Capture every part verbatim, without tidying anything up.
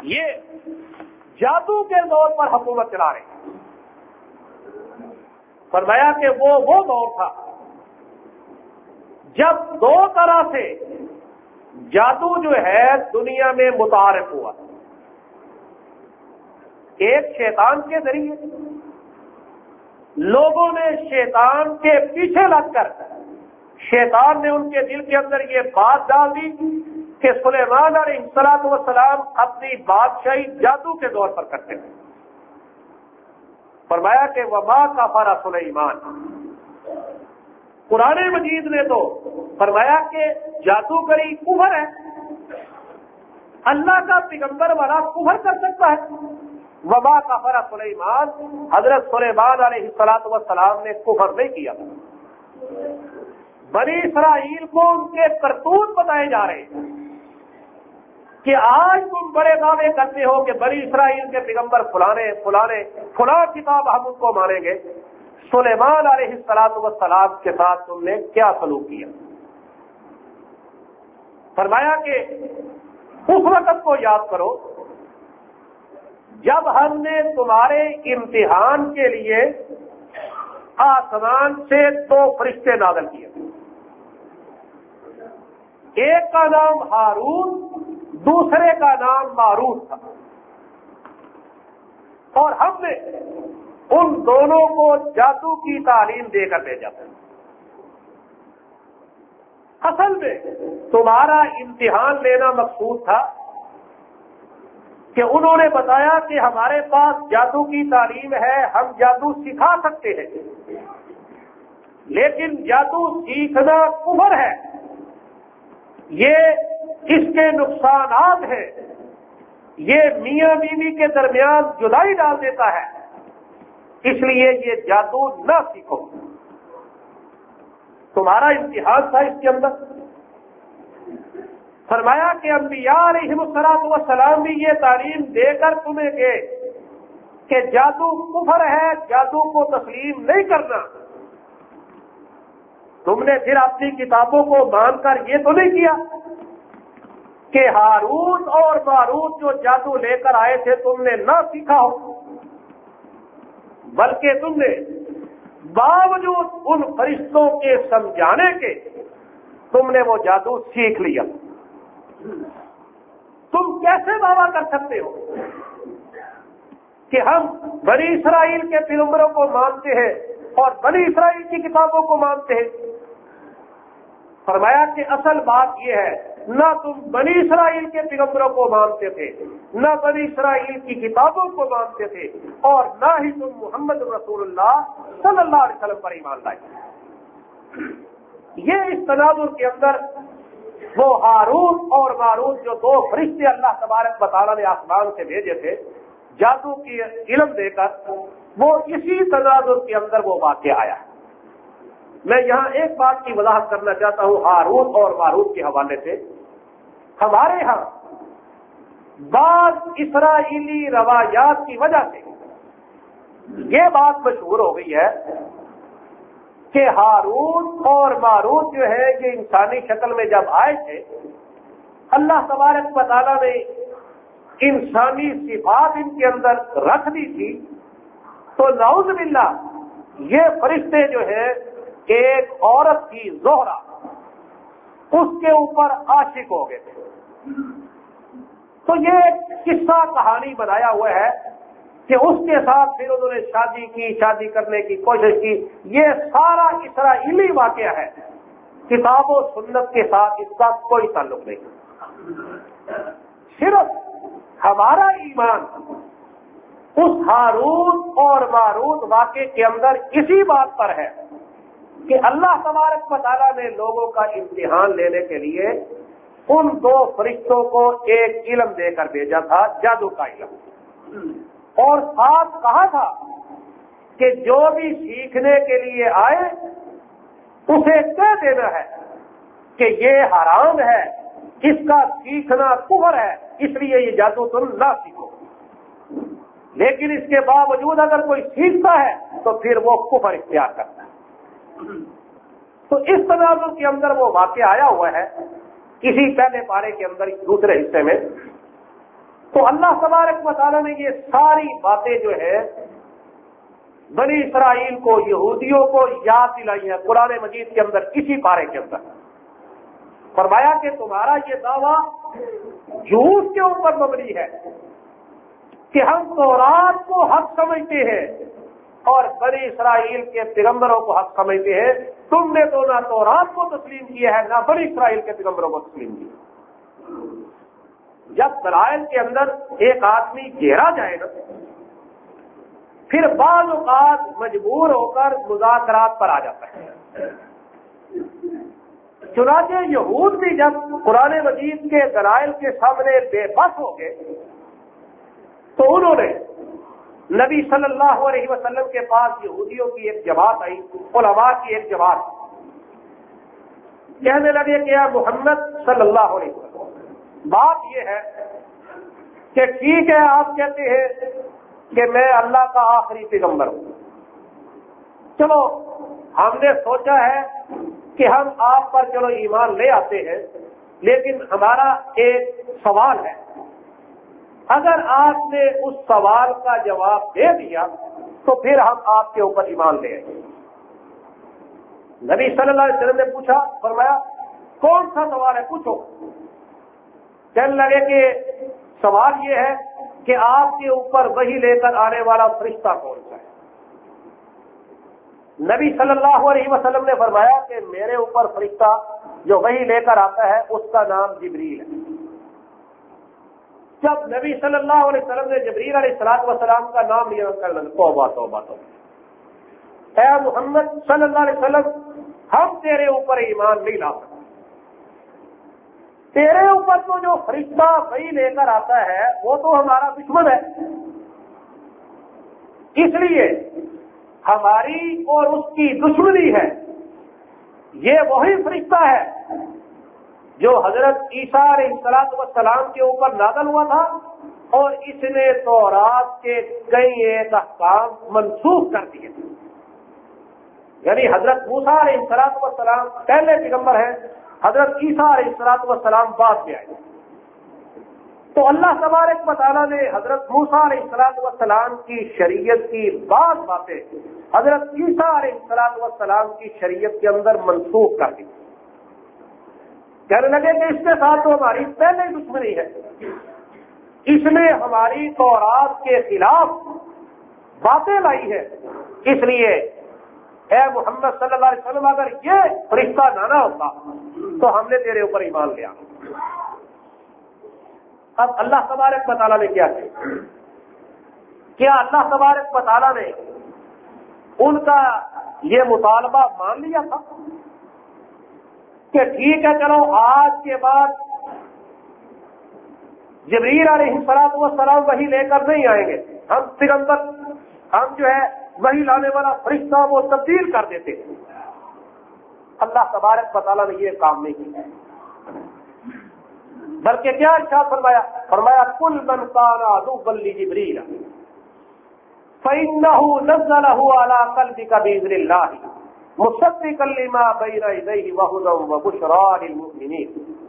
یہ جادو کے دور پر حکومت چلا رہے ہیں۔ فرمایا کہ وہ وہ دور تھا جب دو طرح سے جادو جو ہے دنیا میں متعارف ہوا۔ ایک شیطان کے ذریعے، لوگوں نے شیطان کے پیچھے لگ کر شیطان نے ان کے دل کے اندر یہ بات ڈال دی کہ سلیمان علیہ الصلوۃ والسلام اپنی بادشاہی جادو کے دور پر کرتے تھے۔ فرمایا کہ وما کفر سلیمان، قرآن مجید نے تو فرمایا کہ جادوگری کفر ہے، اللہ کا پیغمبر والا کفر کر سکتا ہے۔ وما کفر سلیمان، حضرت سلیمان علیہ الصلوۃ والسلام نے کفر نہیں کیا۔ بنی اسرائیل کو ان کے کرتوت بتائے جا رہے ہیں کہ آج تم بڑے دعوے کرتے ہو کہ بنی اسرائیل کے پیغمبر فلانے فلانے فلاں کتاب ہم ان کو مانیں گے۔ سلیمان علیہ الصلوۃ والسلام کے ساتھ تم نے کیا سلوک کیا؟ فرمایا کہ اس وقت کو یاد کرو جب ہم نے تمہارے امتحان کے لیے آسمان سے دو فرشتے نازل کیے، ایک کا نام ہارون، دوسرے کا نام ماروت تھا، اور ہم نے ان دونوں کو جادو کی تعلیم دے کر بھیجا تھا۔ اصل میں تمہارا امتحان لینا مقصود تھا کہ انہوں نے بتایا کہ ہمارے پاس جادو کی تعلیم ہے، ہم جادو سکھا سکتے ہیں، لیکن جادو سیکھنا کفر ہے، یہ اس کے نقصانات ہیں، یہ میاں بیوی کے درمیان جدائی ڈال دیتا ہے، اس لیے یہ جادو نہ سیکھو۔ تمہارا امتحان تھا اس کے اندر۔ فرمایا کہ انبیاء علیہ السلام بھی یہ تعلیم دے کر تمہیں گئے کہ جادو کفر ہے، جادو کو تسلیم نہیں کرنا۔ تم نے پھر اپنی کتابوں کو مان کر یہ تو نہیں کیا کہ ہارون اور ماروت جو جادو لے کر آئے تھے تم نے نہ سیکھا ہو، بلکہ تم نے باوجود ان فرشتوں کے سمجھانے کے تم نے وہ جادو سیکھ لیا۔ تم کیسے دعویٰ کر سکتے ہو کہ ہم بنی اسرائیل کے پیغمبروں کو مانتے ہیں اور بنی اسرائیل کی کتابوں کو مانتے ہیں؟ فرمایا کہ اصل بات یہ ہے، نہ تم بنی اسرائیل کے پیغمبروں کو مانتے تھے، نہ بنی اسرائیل کی کتابوں کو مانتے تھے، اور نہ ہی تم محمد رسول اللہ صلی اللہ علیہ وسلم پر ایمان لائے۔ یہ اس تناظر کے اندر وہ ہارون اور ماروت جو دو فرشتے اللہ تبارک و تعالیٰ نے آسمان سے بھیجے تھے جادو کی علم دے کر، وہ اسی تناظر کے اندر وہ واقعہ آیا ہے۔ میں یہاں ایک بات کی وضاحت کرنا چاہتا ہوں ہارون اور ماروت کے حوالے سے۔ ہمارے ہاں بعض اسرائیلی روایات کی وجہ سے یہ بات مشہور ہو گئی ہے کہ ہارون اور ماروت جو ہے یہ انسانی شکل میں جب آئے تھے، اللہ تبارک و تعالیٰ نے انسانی صفات ان کے اندر رکھ دی تھی، تو نعوذ باللہ یہ فرشتے جو ہے ایک عورت کی زہرہ اس کے اوپر عاشق ہو گئے تھے۔ تو یہ قصہ کہانی بنایا ہوا ہے کہ اس کے ساتھ پھر انہوں نے شادی کی، شادی کرنے کی کوشش کی۔ یہ سارا اسرائیلی واقعہ ہے، کتاب و سنت کے ساتھ اس کا کوئی تعلق نہیں۔ صرف ہمارا ایمان اس ہارون اور ماروت واقعے کے اندر اسی بات پر ہے کہ اللہ تبارک و تعالیٰ نے لوگوں کا امتحان لینے کے لیے ان دو فرشتوں کو ایک علم دے کر بھیجا تھا، جادو کا علم، اور ساتھ کہا تھا کہ جو بھی سیکھنے کے لیے آئے اسے کہہ دینا ہے کہ یہ حرام ہے، اس کا سیکھنا کفر ہے، اس لیے یہ جادو تم نہ سیکھو۔ لیکن اس کے باوجود اگر کوئی سیکھتا ہے تو پھر وہ کفر اختیار کرتا ہے۔ تو اس تناظر کے اندر وہ واقعہ آیا ہوا ہے اسی پہلے پارے کے اندر دوسرے حصے میں۔ تو اللہ تبارک و تعالیٰ نے یہ ساری باتیں جو ہے بنی اسرائیل کو، یہودیوں کو یاد دلائی ہے قرآن مجید کے اندر، اسی پارے کے اندر فرمایا کہ تمہارا یہ دعویٰ جھوٹ کے اوپر مبنی ہے کہ ہم تورات کو حق سمجھتے ہیں اور بنی اسرائیل کے پیغمبروں کو حق سمجھتے ہیں. تم نے تو نہ تورات کو تسلیم کیا ہے نہ بنی اسرائیل کے پیغمبروں کو تسلیم کیا. جب دلائل کے اندر ایک آدمی گھیرا جائے نا، پھر بعض اوقات مجبور ہو کر مذاکرات پر آ جاتا ہے. چنانچہ یہود بھی جب قرآن مجید کے دلائل کے سامنے بے بس ہو گئے تو انہوں نے نبی صلی اللہ علیہ وسلم کے پاس یہودیوں کی ایک جماعت آئی، علماء کی ایک جماعت، کہنے لگے کہ یا محمد صلی اللہ علیہ وسلم، بات یہ ہے کہ ٹھیک ہے آپ کہتے ہیں کہ میں اللہ کا آخری پیغمبر ہوں، چلو ہم نے سوچا ہے کہ ہم آپ پر چلو ایمان لے آتے ہیں، لیکن ہمارا ایک سوال ہے، اگر آپ نے اس سوال کا جواب دے دیا تو پھر ہم آپ کے اوپر ایمان لے آئیں گے. نبی صلی اللہ علیہ وسلم نے پوچھا، فرمایا کون سا سوال ہے، پوچھو. کہنے لگے کہ سوال یہ ہے کہ آپ کے اوپر وحی لے کر آنے والا فرشتہ کون سا ہے. نبی صلی اللہ علیہ وسلم نے فرمایا کہ میرے اوپر فرشتہ جو وحی لے کر آتا ہے اس کا نام جبریل ہے. جب نبی صلی اللہ علیہ وسلم نے جبریل علیہ الصلوۃ والسلام کا نام لیا، توبہ توبہ توبہ، اے محمد صلی اللہ علیہ وسلم، ہم تیرے اوپر ایمان نہیں لا سکتے، تیرے اوپر تو جو فرشتہ وحی لے کر آتا ہے وہ تو ہمارا دشمن ہے، اس لیے ہماری اور اس کی دشمنی ہے. یہ وہی فرشتہ ہے جو حضرت عیسیٰ علیہ الصلوۃ والسلام کے اوپر نازل ہوا تھا اور اس نے تورات کے کئی ایک احکام منسوخ کر دیے تھے. یعنی حضرت موسیٰ علیہ الصلوۃ والسلام پہلے پیغمبر ہیں، حضرت عیسیٰ علیہ الصلوۃ والسلام بعد میں آئے. تو اللہ تبارک و تعالیٰ نے حضرت موسیٰ علیہ الصلوۃ والسلام کی شریعت کی بعض باتیں حضرت عیسیٰ علیہ الصلوۃ والسلام کی شریعت کے اندر منسوخ کر دی. کہنے لگے کہ اس کے ساتھ تو ہماری پہلے ہی دشمنی ہے، اس نے ہماری تورات کے خلاف باتیں لائی ہے، اس لیے اے محمد صلی اللہ علیہ وسلم اگر یہ فرشتہ نہ ہوتا تو ہم نے تیرے اوپر ایمان لیا. اب اللہ تبارک و تعالیٰ نے کیا کیا کیا اللہ تبارک و تعالیٰ نے ان کا یہ مطالبہ مان لیا تھا کہ ٹھیک ہے چلو آج کے بعد جبریل علیہ الصلوۃ والسلام وحی لے کر نہیں آئیں گے، ہم پیغمبر ہم جو ہے وحی لانے والا فرشتہ وہ تبدیل کر دیتے ہیں. اللہ تبارک و تعالیٰ نے یہ کام نہیں کیا، بلکہ کیا ارشاد فرمایا فرمایا کل من کان عدوا لجبریل فإنه نزله على قلبك بإذن الله مصدقا لما بين يديه وهدى وبشرى للمؤمنين.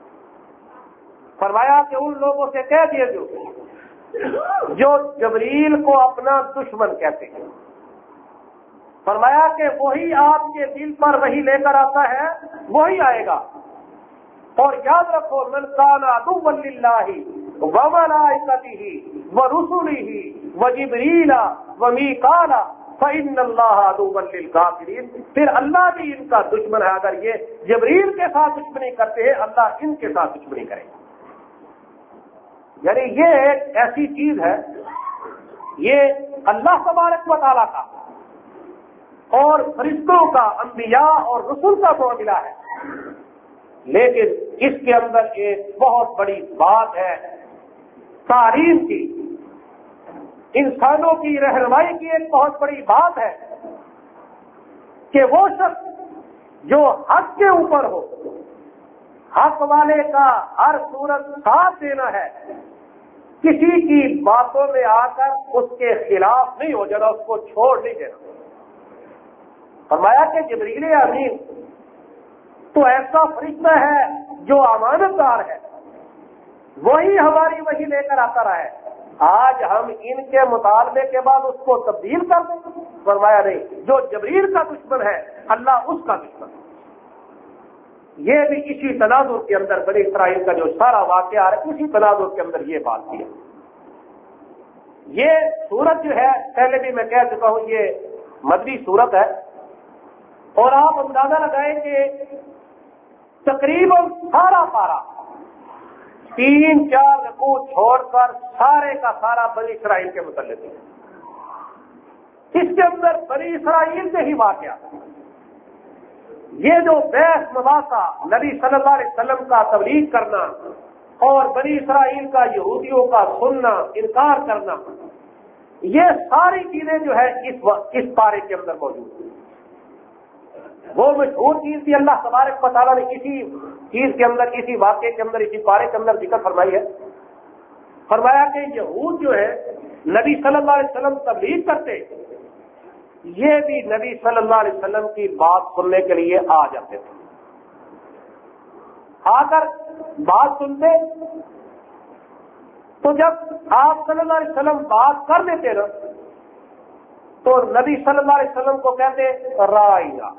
فرمایا کہ ان لوگوں سے کہہ دیجیے جو جبریل کو اپنا دشمن کہتے ہیں، فرمایا کہ وہی آپ کے دل پر وہی لے کر آتا ہے، وہی آئے گا. اور یاد رکھو من کان عدوا للہ وملائکتہ ورسلہ وجبریل ومیکال فإن اللہ عدوا للکافرین. پھر اللہ بھی ان کا دشمن ہے، اگر یہ جبریل کے ساتھ دشمنی کرتے ہیں اللہ ان کے ساتھ دشمنی کرے گا. یعنی یہ ایک ایسی چیز ہے، یہ اللہ تبارک و تعالیٰ کا اور فرشتوں کا، انبیاء اور رسول کا معاملہ ہے، لیکن اس کے اندر ایک بہت بڑی بات ہے تعلیم کی، انسانوں کی رہنمائی کی ایک بہت بڑی بات ہے کہ وہ شخص جو حق کے اوپر ہو، حق والے کا ہر صورت ساتھ دینا ہے، کسی کی باتوں میں آ کر اس کے خلاف نہیں ہو جانا، اس کو چھوڑ نہیں دینا. فرمایا کہ جبریل امین تو ایسا فرشتہ ہے جو امانت دار ہے، وہی ہماری وہی لے کر آتا رہا ہے. آج ہم ان کے مطالبے کے بعد اس کو تبدیل کر دیں؟ فرمایا نہیں. جو جبریل کا دشمن ہے اللہ اس کا دشمن ہے. یہ بھی اسی تناظر کے اندر بنی اسرائیل کا جو سارا واقعہ ہے اسی تناظر کے اندر یہ بات کی ہے. یہ سورت جو ہے پہلے بھی میں کہہ چکا ہوں یہ مدنی سورت ہے اور آپ اندازہ لگائیں کہ تقریباً سارا پارا تین چار رکوع چھوڑ کر سارے کا سارا بنی اسرائیل کے متعلق ہے. اس کے اندر بنی اسرائیل سے ہی واقعہ. یہ جو بحث مباحثہ نبی صلی اللہ علیہ وسلم کا تبلیغ کرنا اور بنی اسرائیل کا یہودیوں کا سننا انکار کرنا یہ ساری چیزیں جو ہے اس اس پارے کے اندر موجود ہیں. وہ مشہور چیز بھی اللہ تبارک و تعالیٰ نے اسی چیز کے اندر اسی واقعے کے اندر اسی پارے کے اندر ذکر فرمائی ہے. فرمایا کہ یہود جو ہے نبی صلی اللہ علیہ وسلم تبلیغ کرتے یہ بھی نبی صلی اللہ علیہ وسلم کی بات سننے کے لیے آ جاتے تھے. آ کر بات سنتے تو جب آپ صلی اللہ علیہ وسلم بات کر دیتے نا تو نبی صلی اللہ علیہ وسلم کو کہتے رائنا،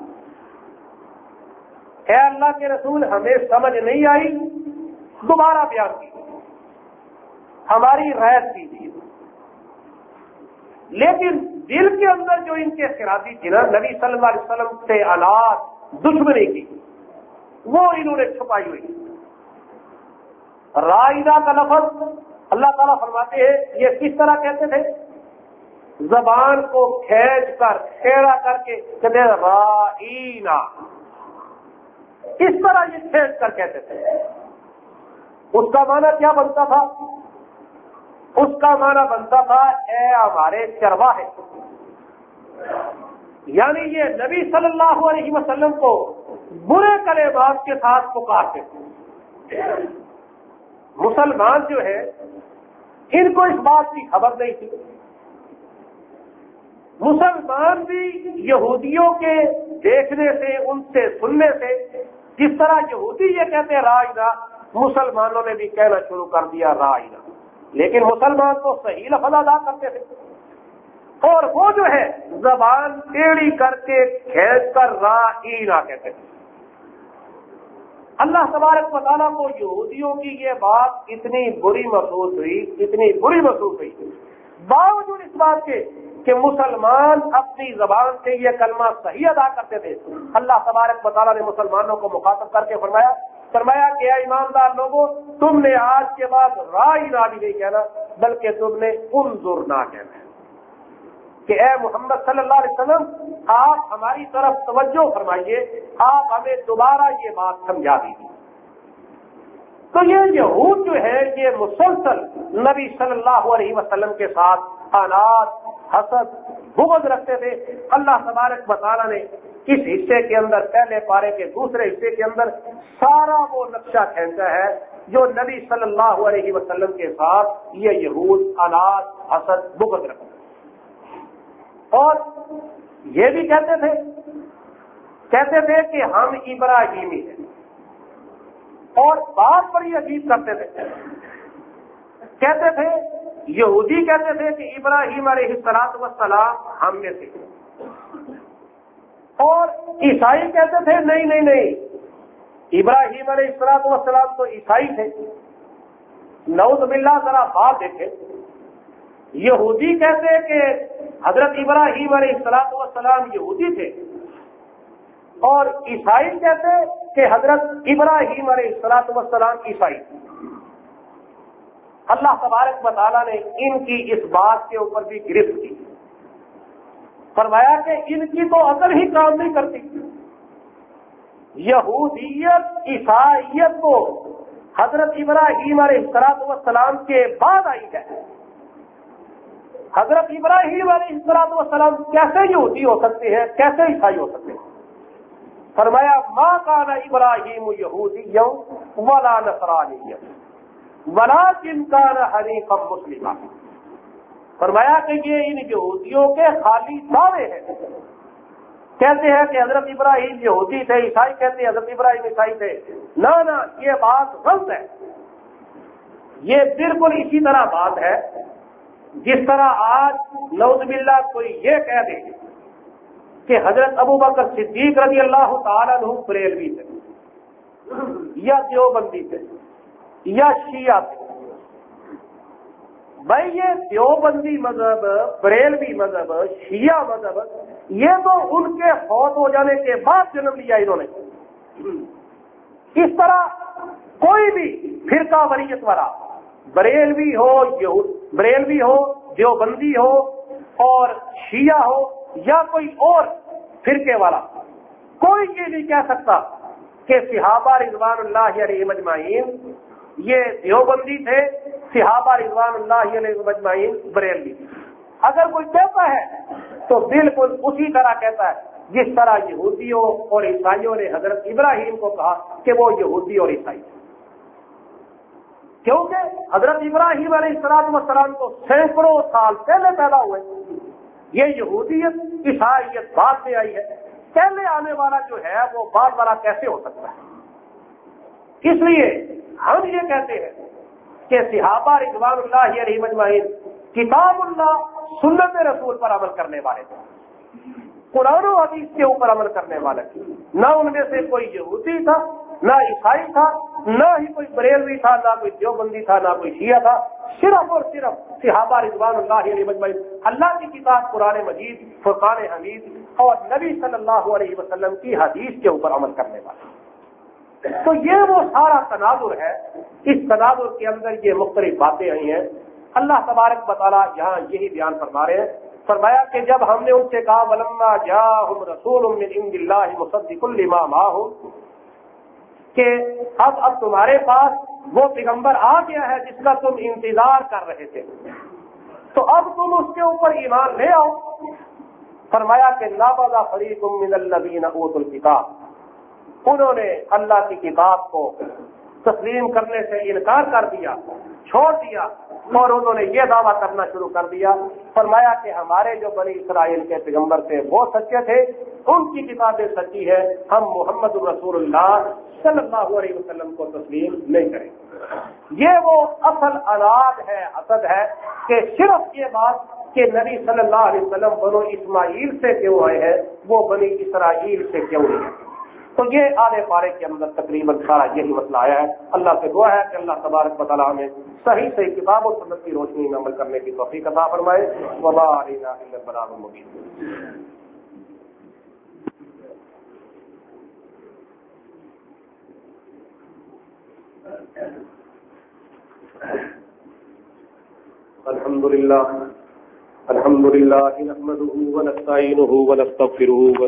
اے اللہ کے رسول ہمیں سمجھ نہیں آئی، دوبارہ بیان کی، ہماری رعایت کیجیے. لیکن دل کے اندر جو ان کے خرابی تھی نا نبی صلی اللہ علیہ وسلم سے اولاد دشمنی کی وہ انہوں نے چھپائی ہوئی. رائنا کا لفظ اللہ تعالیٰ فرماتے ہیں یہ کس طرح کہتے تھے؟ زبان کو کھینچ کر کھیڑا کر کے کہتے رائنا، اس طرح یہ کھینچ کر کہتے تھے. اس کا معنی کیا بنتا تھا؟ اس کا معنی بنتا تھا اے ہمارے چرواہے، یعنی یہ نبی صلی اللہ علیہ وسلم کو برے کلمات کے ساتھ پکارتے تھے. مسلمان جو ہے ان کو اس بات کی خبر نہیں تھی. مسلمان بھی یہودیوں کے دیکھنے سے ان سے سننے سے جس طرح یہودی یہ کہتے ہیں رائنا، مسلمانوں نے بھی کہنا شروع کر دیا رائنا. لیکن مسلمان تو صحیح لفظ ادا کرتے تھے اور وہ جو ہے زبان ٹیڑھی کر کے کھینچ کر رائنا کہتے تھے. اللہ تبارک و تعالیٰ کو یہودیوں کی یہ بات اتنی بری محسوس ہوئی اتنی بری محسوس ہوئی باوجود اس بات کے کہ مسلمان اپنی زبان سے یہ کلمہ صحیح ادا کرتے تھے. اللہ تبارک و تعالیٰ نے مسلمانوں کو مخاطب کر کے فرمایا فرمایا کہ اے ایماندار لوگوں تم نے آج کے بعد رائنا بھی نہیں کہنا بلکہ تم نے انظرنا کہنا ہے کہ اے محمد صلی اللہ علیہ وسلم آپ ہماری طرف توجہ فرمائیے، آپ ہمیں دوبارہ یہ بات سمجھا دیجیے. تو یہ یہود جو ہے یہ مسلسل نبی صلی اللہ علیہ وسلم کے ساتھ انات حسد بغض رکھتے تھے. اللہ تبارک و تعالیٰ نے اس حصے کے اندر پہلے پارے کے دوسرے حصے کے اندر سارا وہ نقشہ کھینچا ہے جو نبی صلی اللہ علیہ وسلم کے ساتھ یہ یہود انات حسد بغض رکھتے تھے. اور یہ بھی کہتے تھے کہتے تھے کہ ہم ابراہیمی ہیں اور بات بڑی عجیب کرتے تھے. کہتے تھے یہودی کہتے تھے کہ ابراہیم علیہ الصلوۃ والسلام ہم میں سے، اور عیسائی کہتے تھے نہیں نہیں نہیں ابراہیم علیہ الصلوۃ والسلام تو عیسائی تھے. نعوذ باللہ ذرا بات دیکھیں. یہودی کہتے کہ حضرت ابراہیم علیہ الصلوۃ والسلام یہودی تھے اور عیسائی کہتے کہ حضرت ابراہیم علیہ الصلوۃ والسلام عیسائی تھے. اللہ تبارک و تعالیٰ نے ان کی اس بات کے اوپر بھی گرفت کی. فرمایا کہ ان کی تو عقل ہی کام نہیں کرتی. یہودیت عیسائیت کو حضرت ابراہیم علیہ الصلوۃ والسلام کے بعد آئی ہے. حضرت ابراہیم علیہ الصلوۃ والسلام کیسے یہودی ہو سکتے ہیں، کیسے عیسائی ہو سکتے ہیں؟ فرمایا ما کان ابراہیم یہودیا ولا نصرانیا ولکن کان حنیفا مسلما. فرمایا کہ یہ ان یہودیوں کے خالی دعوے ہیں. کہتے ہیں کہ حضرت ابراہیم یہودی تھے، عیسائی کہتے ہیں حضرت ابراہیم عیسائی تھے. نہ نہ یہ بات غلط ہے. یہ بالکل اسی طرح بات ہے جس طرح آج نعوذ باللہ کوئی یہ کہہ دے کہ حضرت ابو بکر صدیق رضی اللہ تعالیٰ عنہ بریلوی تھے یا دیوبندی تھے یا شیعہ تھے. بھائی یہ دیوبندی مذہب، بریلوی مذہب، شیعہ مذہب، یہ تو ان کے فوت ہو جانے کے بعد جنم لیا انہوں نے. اس طرح کوئی بھی فرقہ وریت والا، بریلوی ہو بریلوی ہو دیوبندی ہو اور شیعہ ہو یا کوئی اور فرقے والا، کوئی یہ نہیں کہہ سکتا کہ صحابہ رضوان اللہ علیہم اجمعین یہ دیوبندی تھے، صحابہ رضوان اللہ علیہم اجمعین بریلوی. اگر کوئی کہتا ہے تو بالکل اسی طرح کہتا ہے جس طرح یہودیوں اور عیسائیوں نے حضرت ابراہیم کو کہا کہ وہ یہودی اور عیسائی، کیونکہ حضرت ابراہیم علیہ السلام والسلام تو سینکڑوں سال پہلے پیدا ہوئے. یہ یہودیت عیسائیت بعد میں آئی ہے، پہلے آنے والا جو ہے وہ بعد والا کیسے ہو سکتا ہے؟ اس لیے ہم یہ کہتے ہیں کہ صحابہ رضوان اللہ علیہم اجمعین کتاب اللہ سنت رسول پر عمل کرنے والے تھے، قرآن و حدیث کے اوپر عمل کرنے والے تھے. نہ ان میں سے کوئی یہودی تھا، نہ عیسائی تھا، نہ ہی کوئی بریلوی تھا، نہ کوئی دیوبندی تھا، نہ کوئی شیعہ تھا. صرف اور صرف صحابہ رضوان اللہ علیہ اجمعین اللہ کی کتاب قرآن مجید، فرقان حمید اور نبی صلی اللہ علیہ وسلم کی حدیث کے اوپر عمل کرنے والے. تو یہ وہ سارا تناظر ہے. اس تناظر کے اندر یہ مختلف باتیں آئی ہیں. اللہ تبارک و تعالیٰ یہاں یہی بیان فرما رہے ہیں. فرمایا کہ جب ہم نے ان سے کہا وَلَمَّا جَاءَهُمْ رَسُولٌ مِّنْ عِندِ اللَّهِ مُصَدِّقٌ لِّمَا مَعَهُمْ، کہ اب اب تمہارے پاس وہ پیغمبر آ گیا ہے جس کا تم انتظار کر رہے تھے، تو اب تم اس کے اوپر ایمان لے آؤ. فرمایا کہ نَبَذَ فَرِيقٌ مِّنَ الَّذِينَ أُوتُوا الْكِتَابَ، انہوں نے اللہ کی کتاب کو تسلیم کرنے سے انکار کر دیا، چھوڑ دیا، اور انہوں نے یہ دعویٰ کرنا شروع کر دیا. فرمایا کہ ہمارے جو بنی اسرائیل کے پیغمبر تھے وہ سچے تھے، ان کی کتابیں سچی ہے، ہم محمد رسول اللہ صلی اللہ علیہ وسلم کو تسلیم نہیں کریں. یہ وہ اصل اناد ہے، حسد ہے کہ صرف یہ بات کہ نبی صلی اللہ علیہ وسلم بنو اسماعیل سے کیوں آئے ہیں، وہ بنی اسرائیل سے کیوں نہیں ہے. تو یہ آنے پارے کے اندر تقریباً سارا یہی مسئلہ آیا ہے. اللہ سے دعا ہے کہ اللہ تبارک و تعالیٰ ہمیں صحیح صحیح کتاب و سنت کی روشنی میں عمل کرنے کی توفیق عطا فرمائے. وما علینا الا البلاغ المبین. الحمد للہ الحمد للہ نحمده ونستعینه ونستغفره